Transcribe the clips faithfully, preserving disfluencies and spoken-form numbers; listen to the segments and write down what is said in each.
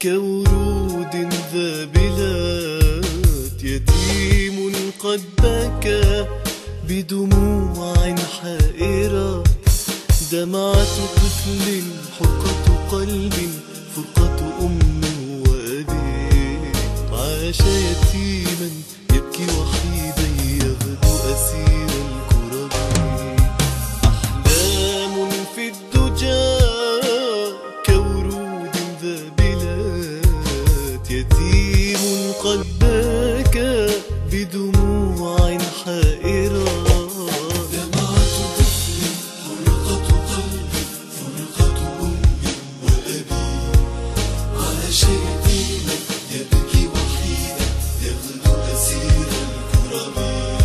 كورود ذابلات، يتيم قد بكى بدموع حائرة، دمعة طفل حرقة قلب فرقة أم وأبي، عاش يتيما يبكي وحيدا يغدو أسير الكرب، أحلام في الدجى كورود ذابلات، يتيم قد بكى بدموع حائرة، دمعة طفل حرقة قلب فرقة أم وأبي، عاش يتيما يبكي وحيدا يغدو أسير الكرب،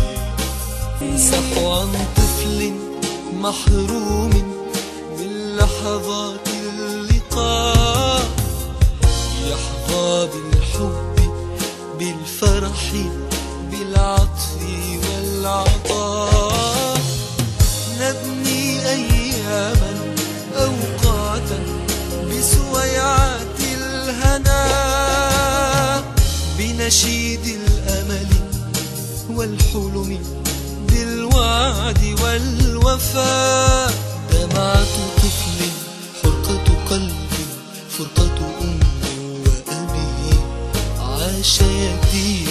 صحوا عن طفل محروم من لحظات اللقاء، يحظى بالحب بالفرح بالعطف والعطاء، نبني أياما أوقاتا بسويعات الهنا، بنشيد الأمل والحلم بالوعد والوفاء، دمعة طفل حرقة قلب فرقة أم وأبي، عاش يتيما